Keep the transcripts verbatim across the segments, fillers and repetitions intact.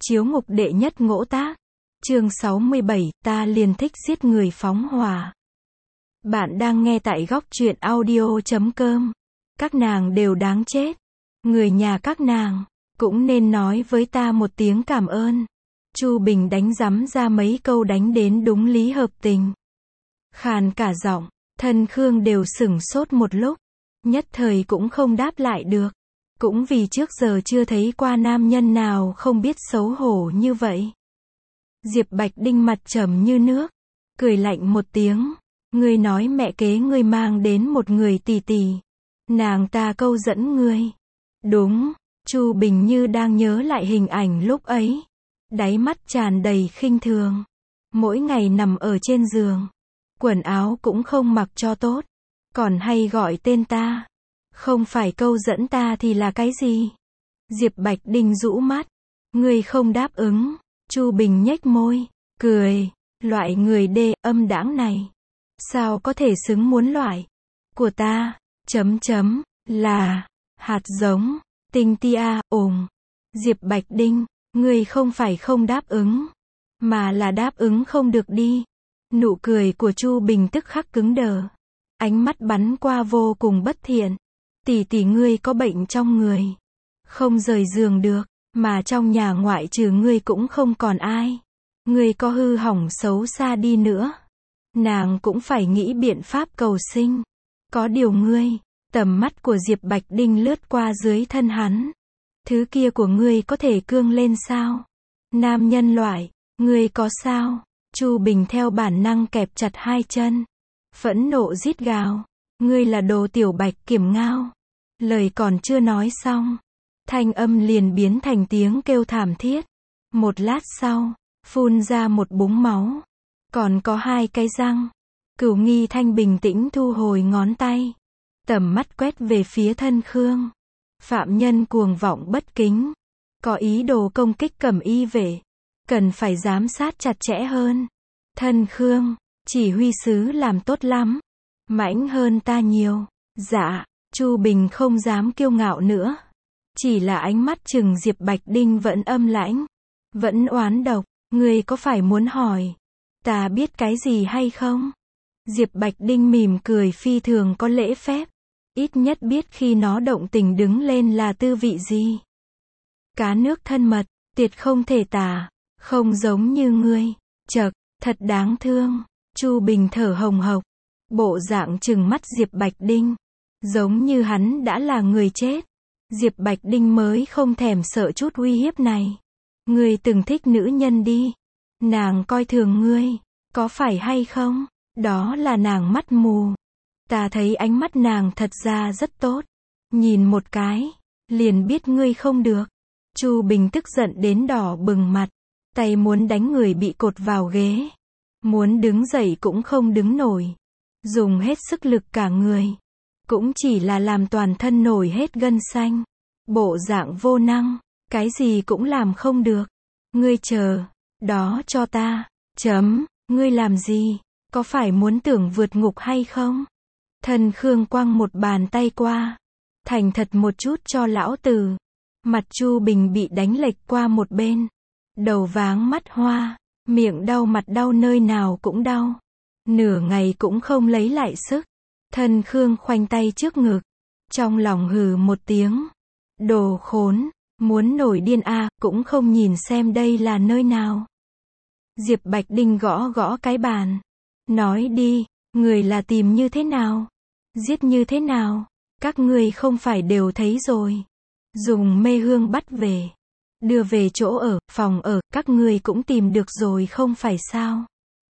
Chiếu ngục đệ nhất ngỗ tác. Chương sáu mươi bảy, ta liền thích giết người phóng hỏa. Bạn đang nghe tại góc truyện audio chấm com. Các nàng đều đáng chết. Người nhà các nàng cũng nên nói với ta một tiếng cảm ơn. Chu Bình đánh rắm ra mấy câu đánh đến đúng lý hợp tình. Khàn cả giọng, thân Khương đều sửng sốt một lúc, nhất thời cũng không đáp lại được. Cũng vì trước giờ chưa thấy qua nam nhân nào không biết xấu hổ như vậy. Diệp Bạch Đinh mặt trầm như nước, cười lạnh một tiếng, ngươi nói mẹ kế ngươi mang đến một người tỷ tỷ, nàng ta câu dẫn ngươi. Đúng, Chu Bình như đang nhớ lại hình ảnh lúc ấy, đáy mắt tràn đầy khinh thường. Mỗi ngày nằm ở trên giường, quần áo cũng không mặc cho tốt, còn hay gọi tên ta. Không phải câu dẫn ta thì là cái gì? Diệp Bạch Đinh rũ mắt, ngươi không đáp ứng. Chu Bình nhếch môi, cười, loại người đê âm đãng này, sao có thể xứng muốn loại của ta, chấm chấm, là, hạt giống, tinh tia, ồn. Diệp Bạch Đinh, ngươi không phải không đáp ứng, mà là đáp ứng không được đi. Nụ cười của Chu Bình tức khắc cứng đờ, ánh mắt bắn qua vô cùng bất thiện. Tỷ tỷ ngươi có bệnh trong người, không rời giường được, mà trong nhà ngoại trừ ngươi cũng không còn ai. Ngươi có hư hỏng xấu xa đi nữa, nàng cũng phải nghĩ biện pháp cầu sinh. Có điều ngươi, tầm mắt của Diệp Bạch Đinh lướt qua dưới thân hắn. Thứ kia của ngươi có thể cương lên sao? Nam nhân loại, ngươi có sao? Chu Bình theo bản năng kẹp chặt hai chân, phẫn nộ rít gào. Ngươi là đồ tiểu bạch kiểm ngao. Lời còn chưa nói xong, thanh âm liền biến thành tiếng kêu thảm thiết. Một lát sau, phun ra một búng máu, còn có hai cái răng. Cửu Nghi Thanh bình tĩnh thu hồi ngón tay, tầm mắt quét về phía thân Khương. Phạm nhân cuồng vọng bất kính, có ý đồ công kích Cẩm Y vệ, cần phải giám sát chặt chẽ hơn. Thân Khương, chỉ huy sứ làm tốt lắm, mãnh hơn ta nhiều. Dạ. Chu Bình không dám kiêu ngạo nữa, chỉ là ánh mắt chừng Diệp Bạch Đinh vẫn âm lãnh, vẫn oán độc. Ngươi có phải muốn hỏi ta biết cái gì hay không? Diệp Bạch Đinh mỉm cười phi thường có lễ phép, ít nhất biết khi nó động tình đứng lên là tư vị gì. Cá nước thân mật, tuyệt không thể tả, không giống như ngươi. Chậc, thật đáng thương. Chu Bình thở hồng hộc, bộ dạng chừng mắt Diệp Bạch Đinh, giống như hắn đã là người chết. Diệp Bạch Đinh mới không thèm sợ chút uy hiếp này. Ngươi từng thích nữ nhân đi, nàng coi thường ngươi, có phải hay không? Đó là nàng mắt mù. Ta thấy ánh mắt nàng thật ra rất tốt, nhìn một cái liền biết ngươi không được. Chu Bình tức giận đến đỏ bừng mặt, tay muốn đánh người bị cột vào ghế, muốn đứng dậy cũng không đứng nổi, dùng hết sức lực cả người, cũng chỉ là làm toàn thân nổi hết gân xanh. Bộ dạng vô năng, cái gì cũng làm không được. Ngươi chờ đó cho ta. Chấm, ngươi làm gì? Có phải muốn tưởng vượt ngục hay không? Thân Khương quăng một bàn tay qua, thành thật một chút cho lão tử. Mặt Chu Bình bị đánh lệch qua một bên, đầu váng mắt hoa, miệng đau mặt đau nơi nào cũng đau, nửa ngày cũng không lấy lại sức. Thân Khương khoanh tay trước ngực, trong lòng hừ một tiếng. Đồ khốn, muốn nổi điên à, cũng không nhìn xem đây là nơi nào. Diệp Bạch Đinh gõ gõ cái bàn, nói đi, người là tìm như thế nào? Giết như thế nào? Các ngươi không phải đều thấy rồi. Dùng mê hương bắt về, đưa về chỗ ở, phòng ở, các ngươi cũng tìm được rồi không phải sao?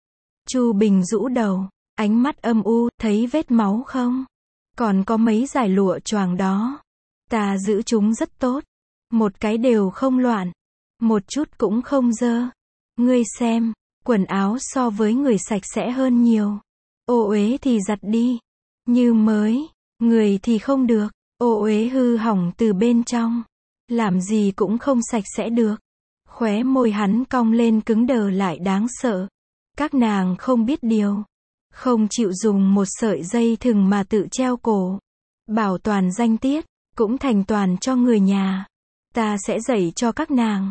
Chu Bình rũ đầu, ánh mắt âm u, thấy vết máu không? Còn có mấy dải lụa choàng đó. Ta giữ chúng rất tốt, một cái đều không loạn, một chút cũng không dơ. Ngươi xem, quần áo so với người sạch sẽ hơn nhiều. Ô uế thì giặt đi, như mới. Người thì không được, ô uế hư hỏng từ bên trong, làm gì cũng không sạch sẽ được. Khóe môi hắn cong lên cứng đờ lại đáng sợ. Các nàng không biết điều, không chịu dùng một sợi dây thừng mà tự treo cổ, bảo toàn danh tiết, cũng thành toàn cho người nhà. Ta sẽ dạy cho các nàng.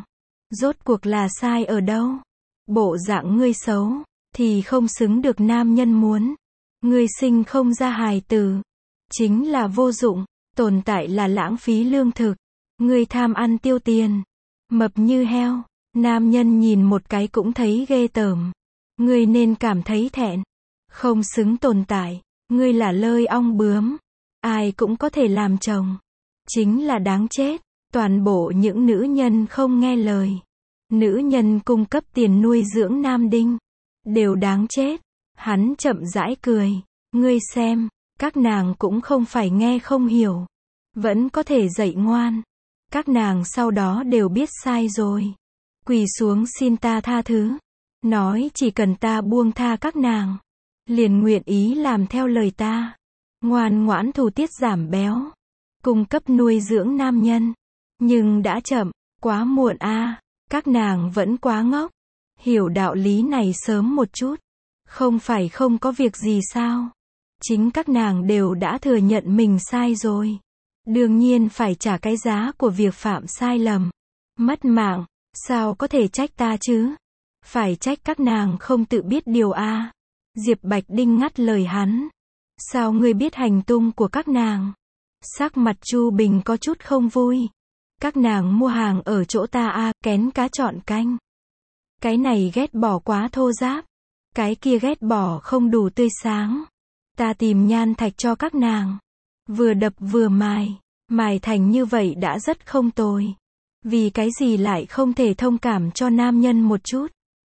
Rốt cuộc là sai ở đâu? Bộ dạng ngươi xấu, thì không xứng được nam nhân muốn. Ngươi sinh không ra hài tử, chính là vô dụng, tồn tại là lãng phí lương thực. Ngươi tham ăn tiêu tiền, mập như heo, nam nhân nhìn một cái cũng thấy ghê tởm. Ngươi nên cảm thấy thẹn, không xứng tồn tại, ngươi là lơi ong bướm, ai cũng có thể làm chồng. Chính là đáng chết, toàn bộ những nữ nhân không nghe lời. Nữ nhân cung cấp tiền nuôi dưỡng nam đinh, đều đáng chết. Hắn chậm rãi cười, ngươi xem, các nàng cũng không phải nghe không hiểu, vẫn có thể dạy ngoan. Các nàng sau đó đều biết sai rồi, quỳ xuống xin ta tha thứ, nói chỉ cần ta buông tha các nàng, liền nguyện ý làm theo lời ta, ngoan ngoãn thủ tiết giảm béo, cung cấp nuôi dưỡng nam nhân. Nhưng đã chậm, quá muộn a, các nàng vẫn quá ngốc, hiểu đạo lý này sớm một chút, không phải không có việc gì sao? Chính các nàng đều đã thừa nhận mình sai rồi, đương nhiên phải trả cái giá của việc phạm sai lầm, mất mạng, sao có thể trách ta chứ? Phải trách các nàng không tự biết điều a. Diệp Bạch Đinh ngắt lời hắn, sao ngươi biết hành tung của các nàng? Sắc mặt Chu Bình có chút không vui. Các nàng mua hàng ở chỗ ta a, kén cá chọn canh. Cái này ghét bỏ quá thô ráp, cái kia ghét bỏ không đủ tươi sáng. Ta tìm nhan thạch cho các nàng, vừa đập vừa mài, mài thành như vậy đã rất không tồi. Vì cái gì lại không thể thông cảm cho nam nhân một chút?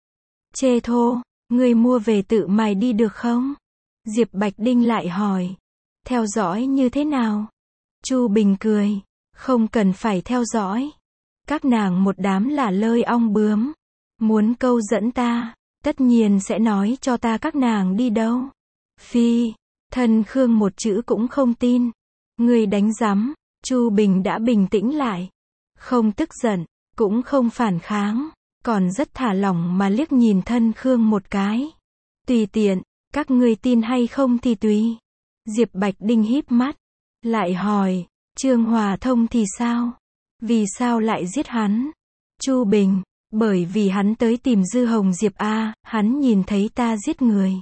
Chê thô, ngươi mua về tự mài đi được không? Diệp Bạch Đinh lại hỏi. Theo dõi như thế nào? Chu Bình cười, không cần phải theo dõi. Các nàng một đám là lơi ong bướm, muốn câu dẫn ta, tất nhiên sẽ nói cho ta các nàng đi đâu. Phi, Thân Khương một chữ cũng không tin. Ngươi đánh rắm. Chu Bình đã bình tĩnh lại, không tức giận, cũng không phản kháng, còn rất thả lỏng mà liếc nhìn Thân Khương một cái. Tùy tiện, các ngươi tin hay không thì tùy. Diệp Bạch Đinh híp mắt, lại hỏi, Trương Hòa Thông thì sao? Vì sao lại giết hắn? Chu Bình, bởi vì hắn tới tìm Dư Hồng Diệp a, hắn nhìn thấy ta giết người.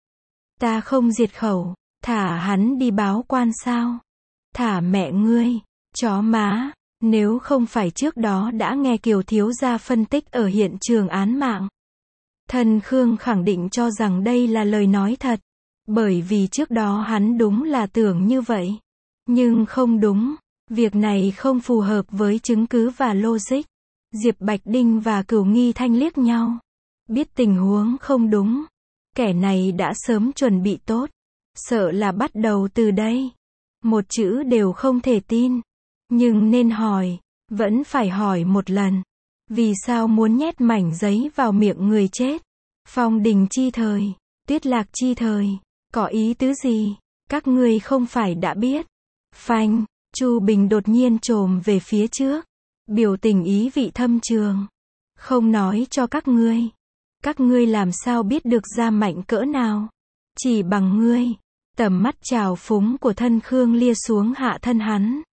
Ta không diệt khẩu, thả hắn đi báo quan sao? Thả mẹ ngươi, chó má, nếu không phải trước đó đã nghe Kiều thiếu gia phân tích ở hiện trường án mạng. Thân Khương khẳng định cho rằng đây là lời nói thật, bởi vì trước đó hắn đúng là tưởng như vậy. Nhưng không đúng, việc này không phù hợp với chứng cứ và logic. Diệp Bạch Đinh và Cửu Nghi Thanh liếc nhau, biết tình huống không đúng. Kẻ này đã sớm chuẩn bị tốt, sợ là bắt đầu từ đây. Một chữ đều không thể tin. Nhưng nên hỏi, vẫn phải hỏi một lần. Vì sao muốn nhét mảnh giấy vào miệng người chết? Phong Đình chi thời, Tuyết Lạc chi thời, có ý tứ gì? Các ngươi không phải đã biết. Phanh, Chu Bình đột nhiên chồm về phía trước, biểu tình ý vị thâm trường. Không nói cho các ngươi. Các ngươi làm sao biết được ra mạnh cỡ nào? Chỉ bằng ngươi. Tầm mắt trào phúng của Thân Khương lia xuống hạ thân hắn.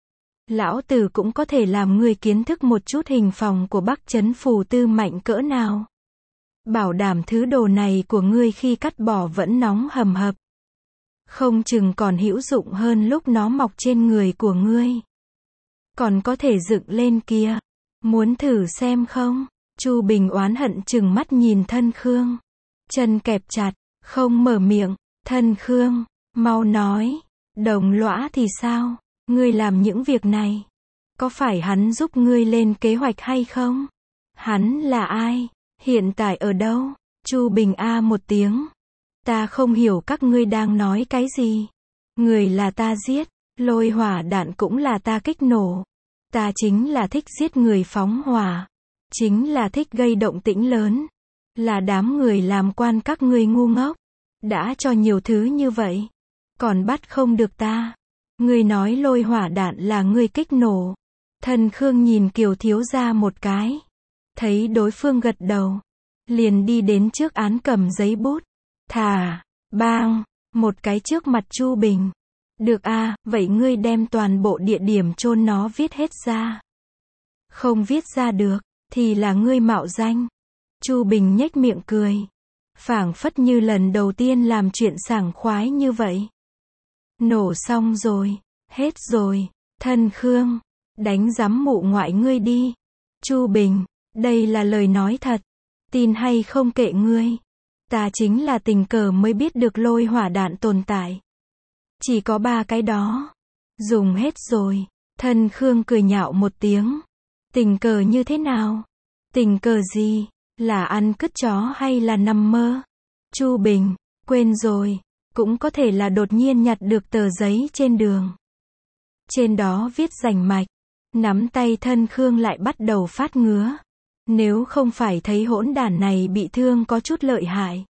Lão tử cũng có thể làm ngươi kiến thức một chút hình phòng của Bắc Trấn Phù Tư mạnh cỡ nào. Bảo đảm thứ đồ này của ngươi khi cắt bỏ vẫn nóng hầm hập. Không chừng còn hữu dụng hơn lúc nó mọc trên người của ngươi. Còn có thể dựng lên kia. Muốn thử xem không? Chu Bình oán hận chừng mắt nhìn Thân Khương. Chân kẹp chặt, không mở miệng. Thân Khương, mau nói. Đồng Lõa thì sao? Ngươi làm những việc này, có phải hắn giúp ngươi lên kế hoạch hay không? Hắn là ai? Hiện tại ở đâu? Chu Bình a một tiếng. Ta không hiểu các ngươi đang nói cái gì. Người là ta giết, lôi hỏa đạn cũng là ta kích nổ. Ta chính là thích giết người phóng hỏa. Chính là thích gây động tĩnh lớn. Là đám người làm quan các ngươi ngu ngốc. Đã cho nhiều thứ như vậy, còn bắt không được ta. Ngươi nói lôi hỏa đạn là ngươi kích nổ. Thân Khương nhìn Kiều thiếu gia một cái, thấy đối phương gật đầu, liền đi đến trước án cầm giấy bút, thả, bang, một cái trước mặt Chu Bình. Được a, vậy ngươi đem toàn bộ địa điểm chôn nó viết hết ra. Không viết ra được. thì là ngươi mạo danh. Chu Bình nhếch miệng cười. Phảng phất như lần đầu tiên làm chuyện sảng khoái như vậy. Nổ xong rồi, hết rồi, thân Khương, đánh giám mụ ngoại ngươi đi. Chu Bình, đây là lời nói thật, tin hay không kệ ngươi. Ta chính là tình cờ mới biết được lôi hỏa đạn tồn tại. Chỉ có ba cái đó. Dùng hết rồi. Thân Khương cười nhạo một tiếng. Tình cờ như thế nào? Tình cờ gì? Là ăn cứt chó hay là nằm mơ? Chu Bình, quên rồi. Cũng có thể là đột nhiên nhặt được tờ giấy trên đường. Trên đó viết rành mạch. Nắm tay thân Khương lại bắt đầu phát ngứa. Nếu không phải thấy hỗn đản này bị thương có chút lợi hại.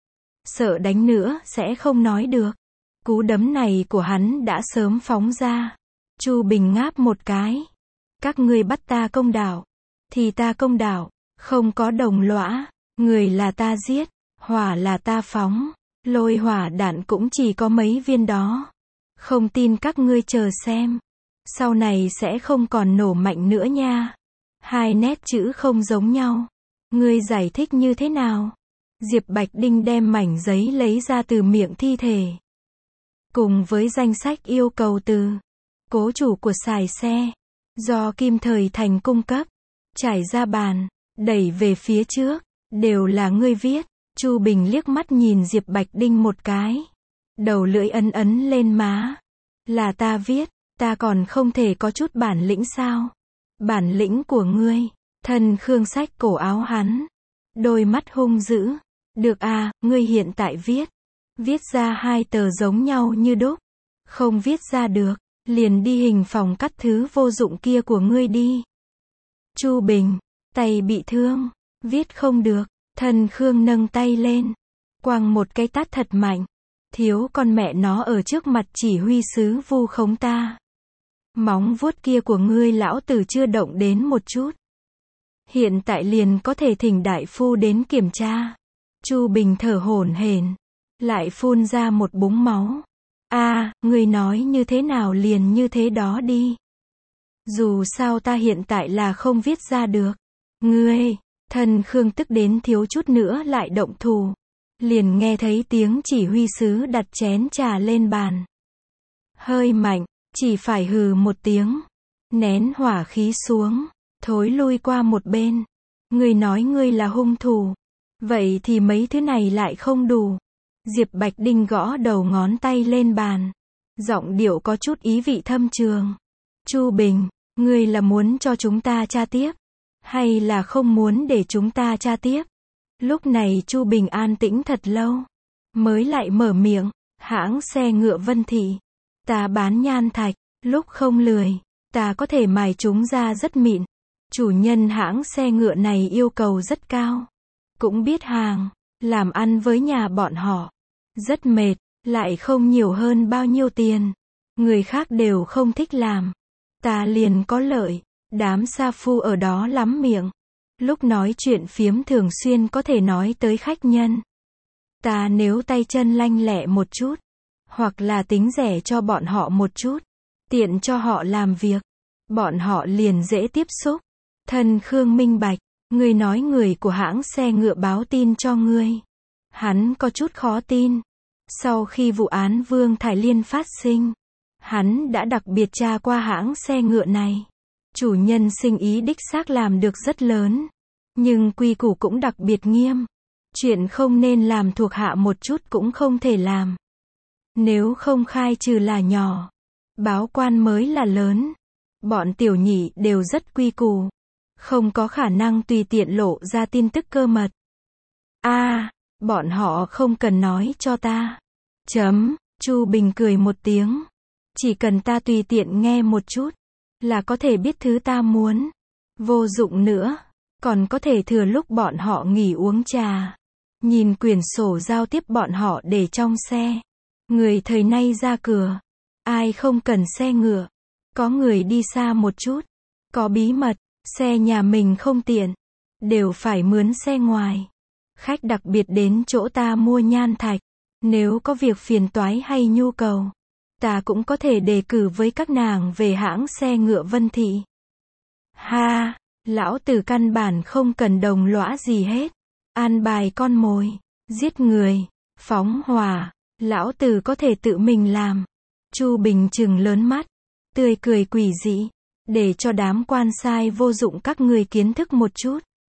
Sợ đánh nữa sẽ không nói được. Cú đấm này của hắn đã sớm phóng ra. Chu Bình ngáp một cái. Các ngươi bắt ta công đạo. Thì ta công đạo. Không có đồng lõa. Người là ta giết. Hỏa là ta phóng. Lôi hỏa đạn cũng chỉ có mấy viên đó. Không tin các ngươi chờ xem. Sau này sẽ không còn nổ mạnh nữa nha. Hai nét chữ không giống nhau. Ngươi giải thích như thế nào? Diệp Bạch Đinh đem mảnh giấy lấy ra từ miệng thi thể. Cùng với danh sách yêu cầu từ cố chủ của xài xe. Do Kim Thời Thành cung cấp. Trải ra bàn. Đẩy về phía trước. Đều là ngươi viết. Chu Bình liếc mắt nhìn Diệp Bạch Đinh một cái. Đầu lưỡi ấn ấn lên má. Là ta viết. Ta còn không thể có chút bản lĩnh sao? Bản lĩnh của ngươi. Thân Khương xách cổ áo hắn. Đôi mắt hung dữ. Được à, ngươi hiện tại viết. Viết ra hai tờ giống nhau như đúc. Không viết ra được. Liền đi hình phòng cắt thứ vô dụng kia của ngươi đi. Chu Bình. Tay bị thương. Viết không được. Thân Khương nâng tay lên. Quăng một cái tát thật mạnh. Thiếu con mẹ nó ở trước mặt chỉ huy sứ vu khống ta. Móng vuốt kia của ngươi lão tử chưa động đến một chút. Hiện tại liền có thể thỉnh đại phu đến kiểm tra. Chu Bình thở hổn hển, lại phun ra một búng máu. A, à, ngươi nói như thế nào liền như thế đó đi. Dù sao ta hiện tại là không viết ra được. Ngươi, thân Khương tức đến thiếu chút nữa lại động thủ. Liền nghe thấy tiếng chỉ huy sứ đặt chén trà lên bàn. Hơi mạnh. Chỉ phải hừ một tiếng. Nén hỏa khí xuống. Thối lui qua một bên. Ngươi nói ngươi là hung thủ. Vậy thì mấy thứ này lại không đủ. Diệp Bạch Đinh gõ đầu ngón tay lên bàn. Giọng điệu có chút ý vị thâm trường. Chu Bình, ngươi là muốn cho chúng ta tra tiếp? Hay là không muốn để chúng ta tra tiếp? Lúc này Chu Bình an tĩnh thật lâu. Mới lại mở miệng. Hãng xe ngựa Vân Thị. Ta bán nhan thạch, lúc không lười, ta có thể mài chúng ra rất mịn. Chủ nhân hãng xe ngựa này yêu cầu rất cao. Cũng biết hàng, làm ăn với nhà bọn họ. Rất mệt, lại không nhiều hơn bao nhiêu tiền. Người khác đều không thích làm. Ta liền có lợi, đám sa phu ở đó lắm miệng. Lúc nói chuyện phiếm thường xuyên có thể nói tới khách nhân. Ta nếu tay chân lanh lẹ một chút. Hoặc là tính rẻ cho bọn họ một chút. Tiện cho họ làm việc. Bọn họ liền dễ tiếp xúc. Thân Khương minh bạch. Ngươi nói người của hãng xe ngựa báo tin cho ngươi. Hắn có chút khó tin. Sau khi vụ án Vương Thải Liên phát sinh. Hắn đã đặc biệt tra qua hãng xe ngựa này. Chủ nhân sinh ý đích xác làm được rất lớn. Nhưng quy củ cũng đặc biệt nghiêm. Chuyện không nên làm thuộc hạ một chút cũng không thể làm. Nếu không khai trừ là nhỏ. Báo quan mới là lớn. Bọn tiểu nhị đều rất quy củ. Không có khả năng tùy tiện lộ ra tin tức cơ mật. A, à, bọn họ không cần nói cho ta. Chấm, Chu Bình cười một tiếng. Chỉ cần ta tùy tiện nghe một chút. Là có thể biết thứ ta muốn. Vô dụng nữa. Còn có thể thừa lúc bọn họ nghỉ uống trà. Nhìn quyển sổ giao tiếp bọn họ để trong xe. Người thời nay ra cửa. Ai không cần xe ngựa. Có người đi xa một chút. Có bí mật. Xe nhà mình không tiện. Đều phải mướn xe ngoài. Khách đặc biệt đến chỗ ta mua nhan thạch. Nếu có việc phiền toái hay nhu cầu. Ta cũng có thể đề cử với các nàng về hãng xe ngựa Vân Thị. Ha, Lão tử căn bản không cần đồng lõa gì hết. An bài con mồi, giết người, phóng hỏa, lão tử có thể tự mình làm. Chu Bình trừng lớn mắt, tươi cười quỷ dị, để cho đám quan sai vô dụng các người kiến thức một chút.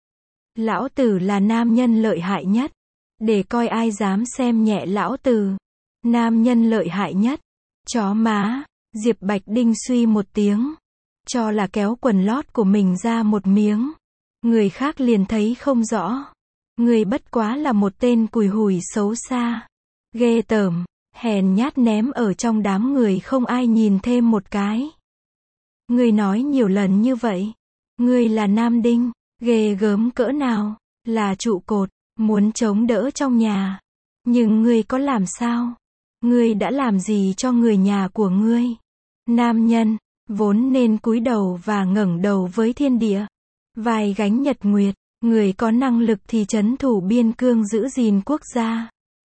Lão tử là nam nhân lợi hại nhất, để coi ai dám xem nhẹ lão tử. Nam nhân lợi hại nhất, chó má. Diệp Bạch Đinh suy một tiếng, cho là kéo quần lót của mình ra một miếng. Người khác liền thấy không rõ. Người bất quá là một tên cùi hủi xấu xa, ghê tởm, hèn nhát ném ở trong đám người không ai nhìn thêm một cái. Người nói nhiều lần như vậy. Người là Nam Đinh, ghê gớm cỡ nào, là trụ cột, muốn chống đỡ trong nhà. Nhưng ngươi có làm sao? Ngươi đã làm gì cho người nhà của ngươi? Nam nhân, vốn nên cúi đầu và ngẩng đầu với thiên địa. Vai gánh nhật nguyệt, người có năng lực thì trấn thủ biên cương giữ gìn quốc gia.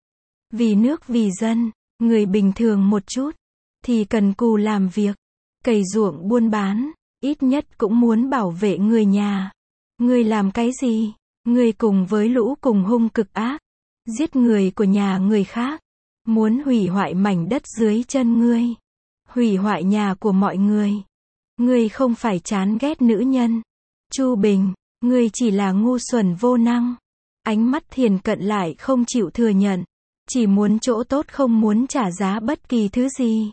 Vì nước vì dân, người bình thường một chút, thì cần cù làm việc, cày ruộng buôn bán, ít nhất cũng muốn bảo vệ người nhà. Ngươi làm cái gì? Ngươi cùng với lũ cùng hung cực ác, giết người của nhà người khác, muốn hủy hoại mảnh đất dưới chân ngươi, hủy hoại nhà của mọi người. Ngươi không phải chán ghét nữ nhân. Chu Bình, ngươi chỉ là ngu xuẩn vô năng. Ánh mắt Thiền Cận lại không chịu thừa nhận, chỉ muốn chỗ tốt không muốn trả giá bất kỳ thứ gì.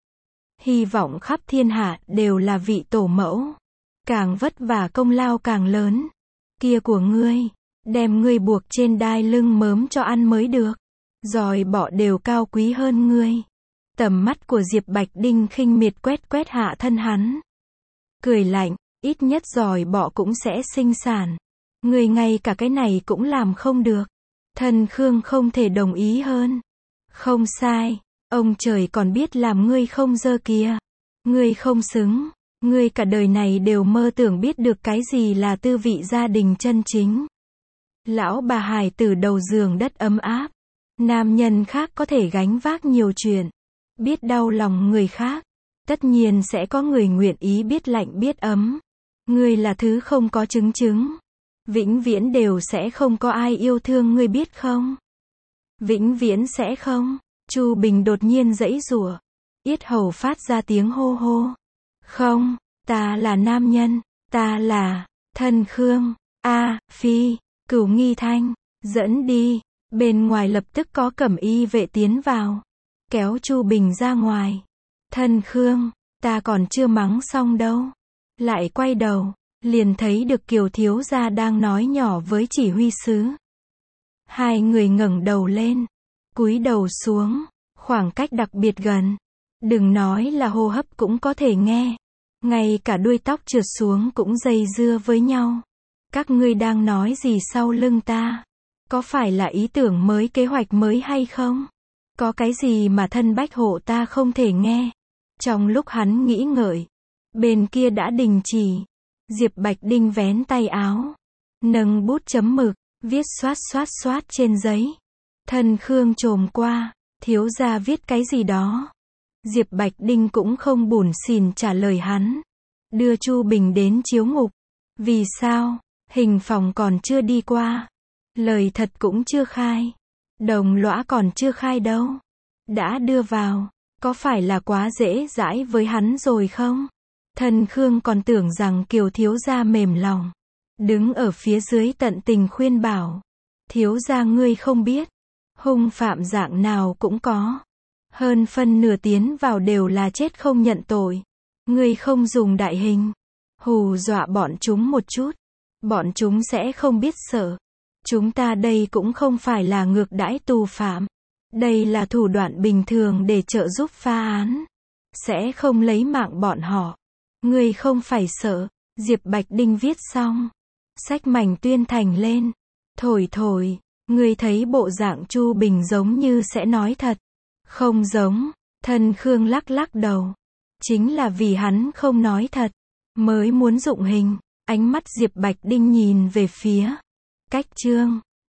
Hy vọng khắp thiên hạ đều là vị tổ mẫu, càng vất vả công lao càng lớn. Kia của ngươi, đem ngươi buộc trên đai lưng mớm cho ăn mới được. Giòi bọ đều cao quý hơn ngươi. Tầm mắt của Diệp Bạch Đinh khinh miệt quét quét hạ thân hắn. Cười lạnh, ít nhất giòi bọ cũng sẽ sinh sản. Ngươi ngay cả cái này cũng làm không được. Thần Khương không thể đồng ý hơn. Không sai, ông trời còn biết làm ngươi không dơ kìa. Ngươi không xứng. Ngươi cả đời này đều mơ tưởng biết được cái gì là tư vị gia đình chân chính. Lão bà hài tử đầu giường đất ấm áp. Nam nhân khác có thể gánh vác nhiều chuyện, biết đau lòng người khác. Tất nhiên sẽ có người nguyện ý biết lạnh biết ấm. Ngươi là thứ không có chứng chứng. Vĩnh viễn đều sẽ không có ai yêu thương ngươi biết không? Vĩnh viễn sẽ không. Chu Bình đột nhiên giãy giụa, yết hầu phát ra tiếng hô hô. Không, ta là nam nhân, ta là Thân Khương. A, Phi, Cửu Nghi Thanh, dẫn đi. Bên ngoài lập tức có cẩm y vệ tiến vào, kéo Chu Bình ra ngoài. Thân Khương, ta còn chưa mắng xong đâu. Lại quay đầu, liền thấy được Kiều thiếu gia đang nói nhỏ với chỉ huy sứ. Hai người ngẩng đầu lên, cúi đầu xuống, khoảng cách đặc biệt gần. Đừng nói là hô hấp cũng có thể nghe. Ngay cả đuôi tóc trượt xuống cũng dây dưa với nhau. Các ngươi đang nói gì sau lưng ta? Có phải là ý tưởng mới, kế hoạch mới hay không? Có cái gì mà thân bách hộ ta không thể nghe? Trong lúc hắn nghĩ ngợi, bên kia đã đình chỉ. Diệp Bạch Đinh vén tay áo, nâng bút chấm mực, viết xoát xoát xoát trên giấy. Thân Khương chồm qua, thiếu gia viết cái gì đó. Diệp Bạch Đinh cũng không bủn xỉn trả lời hắn. Đưa Chu Bình đến chiếu ngục. Vì sao? Hình phòng còn chưa đi qua. Lời thật cũng chưa khai. Đồng lõa còn chưa khai đâu. Đã đưa vào. Có phải là quá dễ dãi với hắn rồi không? Thân Khương còn tưởng rằng Kiều thiếu gia mềm lòng, đứng ở phía dưới tận tình khuyên bảo. Thiếu gia ngươi không biết, hung phạm dạng nào cũng có. Hơn phân nửa tiến vào đều là chết không nhận tội. Ngươi không dùng đại hình, hù dọa bọn chúng một chút, bọn chúng sẽ không biết sợ. Chúng ta đây cũng không phải là ngược đãi tù phạm. Đây là thủ đoạn bình thường để trợ giúp phá án. Sẽ không lấy mạng bọn họ. Ngươi không phải sợ. Diệp Bạch Đinh viết xong, xách mảnh tuyên thành lên. Thổi thổi, ngươi thấy bộ dạng Chu Bình giống như sẽ nói thật. Không giống. Thân Khương lắc lắc đầu. Chính là vì hắn không nói thật, mới muốn dụng hình. Ánh mắt Diệp Bạch Đinh nhìn về phía cách chương.